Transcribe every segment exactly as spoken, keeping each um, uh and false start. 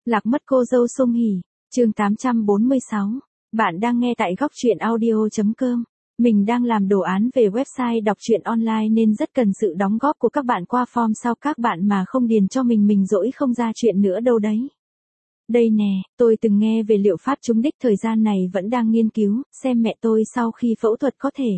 Lạc mất cô dâu Sung Hỉ, chương tám trăm bốn mươi sáu. Bạn đang nghe tại góc truyện audio chấm com. Mình đang làm đồ án về website đọc truyện online nên rất cần sự đóng góp của các bạn qua form sau các bạn mà không điền cho mình mình dỗi không ra chuyện nữa đâu đấy. Đây nè, tôi từng nghe về liệu pháp trúng đích thời gian này vẫn đang nghiên cứu, xem mẹ tôi sau khi phẫu thuật có thể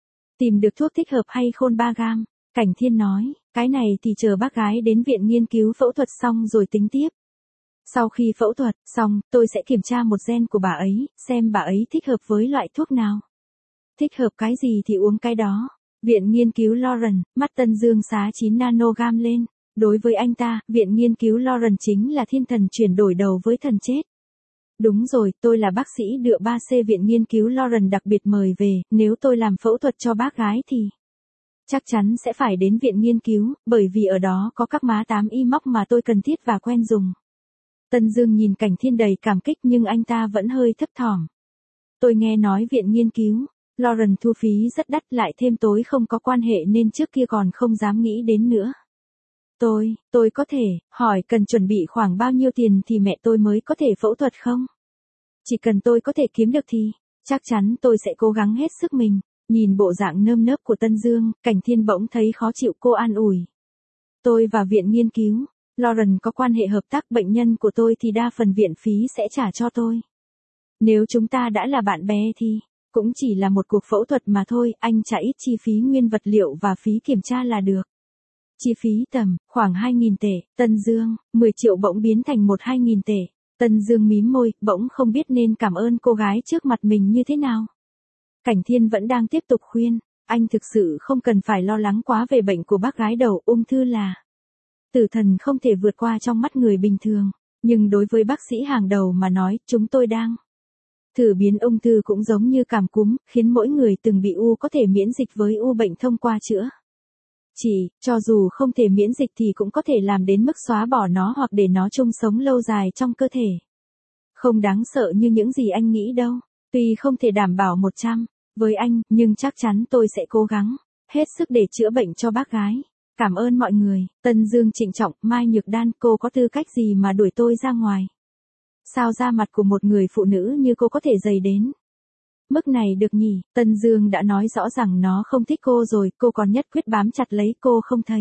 tìm được thuốc thích hợp hay khôn ba gam. Cảnh Thiên nói, cái này thì chờ bác gái đến viện nghiên cứu phẫu thuật xong rồi tính tiếp. Sau khi phẫu thuật xong, tôi sẽ kiểm tra một gen của bà ấy, xem bà ấy thích hợp với loại thuốc nào. Thích hợp cái gì thì uống cái đó. Viện nghiên cứu Lauren, mắt Tân Dương xá chín nanogam lên. Đối với anh ta, viện nghiên cứu Lauren chính là thiên thần chuyển đổi đầu với thần chết. Đúng rồi, tôi là bác sĩ đựa ba C viện nghiên cứu Lauren đặc biệt mời về, nếu tôi làm phẫu thuật cho bác gái thì chắc chắn sẽ phải đến viện nghiên cứu, bởi vì ở đó có các má tám y móc mà tôi cần thiết và quen dùng. Tân Dương nhìn Cảnh Thiên đầy cảm kích nhưng anh ta vẫn hơi thấp thỏm. Tôi nghe nói viện nghiên cứu Lauren thu phí rất đắt lại thêm tối không có quan hệ nên trước kia còn không dám nghĩ đến nữa. Tôi, tôi có thể hỏi cần chuẩn bị khoảng bao nhiêu tiền thì mẹ tôi mới có thể phẫu thuật không? Chỉ cần tôi có thể kiếm được thì, chắc chắn tôi sẽ cố gắng hết sức mình. Nhìn bộ dạng nơm nớp của Tân Dương, Cảnh Thiên bỗng thấy khó chịu cô an ủi. Tôi và viện nghiên cứu Lauren có quan hệ hợp tác bệnh nhân của tôi thì đa phần viện phí sẽ trả cho tôi. Nếu chúng ta đã là bạn bè thì, cũng chỉ là một cuộc phẫu thuật mà thôi, anh trả ít chi phí nguyên vật liệu và phí kiểm tra là được. Chi phí tầm, khoảng hai nghìn tệ, Tân Dương, mười triệu bỗng biến thành một hai nghìn tệ. Tân Dương mím môi, bỗng không biết nên cảm ơn cô gái trước mặt mình như thế nào. Cảnh Thiên vẫn đang tiếp tục khuyên, anh thực sự không cần phải lo lắng quá về bệnh của bác gái đầu, ung thư là tử thần không thể vượt qua trong mắt người bình thường, nhưng đối với bác sĩ hàng đầu mà nói, chúng tôi đang thử biến ung thư cũng giống như cảm cúm, khiến mỗi người từng bị u có thể miễn dịch với u bệnh thông qua chữa chỉ, cho dù không thể miễn dịch thì cũng có thể làm đến mức xóa bỏ nó hoặc để nó chung sống lâu dài trong cơ thể. Không đáng sợ như những gì anh nghĩ đâu, tuy không thể đảm bảo một trăm với anh, nhưng chắc chắn tôi sẽ cố gắng hết sức để chữa bệnh cho bác gái. Cảm ơn mọi người. Tân Dương trịnh trọng, Mai Nhược Đan, cô có tư cách gì mà đuổi tôi ra ngoài? Sao da mặt của một người phụ nữ như cô có thể dày đến mức này được nhỉ? Tân Dương đã nói rõ rằng nó không thích cô rồi, cô còn nhất quyết bám chặt lấy cô không thấy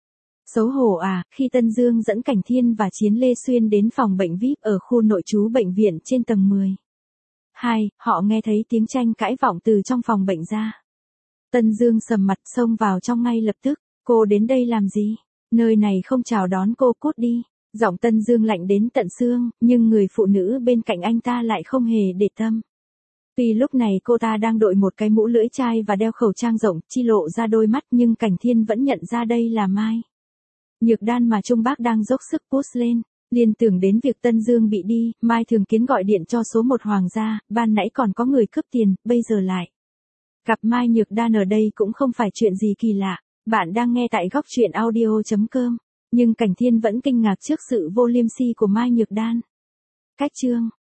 xấu hổ à? Khi Tân Dương dẫn Cảnh Thiên và Chiến Lê Xuyên đến phòng bệnh vi ai pi ở khu nội trú bệnh viện trên tầng mười hai, họ nghe thấy tiếng tranh cãi vọng từ trong phòng bệnh ra. Tân Dương sầm mặt xông vào trong ngay lập tức. Cô đến đây làm gì? Nơi này không chào đón cô, cút đi. Giọng Tân Dương lạnh đến tận xương, nhưng người phụ nữ bên cạnh anh ta lại không hề để tâm. Tuy lúc này cô ta đang đội một cái mũ lưỡi chai và đeo khẩu trang rộng, chi lộ ra đôi mắt nhưng Cảnh Thiên vẫn nhận ra đây là Mai Nhược Đan mà Trung Bác đang dốc sức push lên. Liên tưởng đến việc Tân Dương bị đi, Mai Thường Kiến gọi điện cho số một Hoàng gia, ban nãy còn có người cướp tiền, bây giờ lại gặp Mai Nhược Đan ở đây cũng không phải chuyện gì kỳ lạ. Bạn đang nghe tại góc truyện audio chấm com, nhưng Cảnh Thiên vẫn kinh ngạc trước sự vô liêm si của Mai Nhược Đan. Cách chương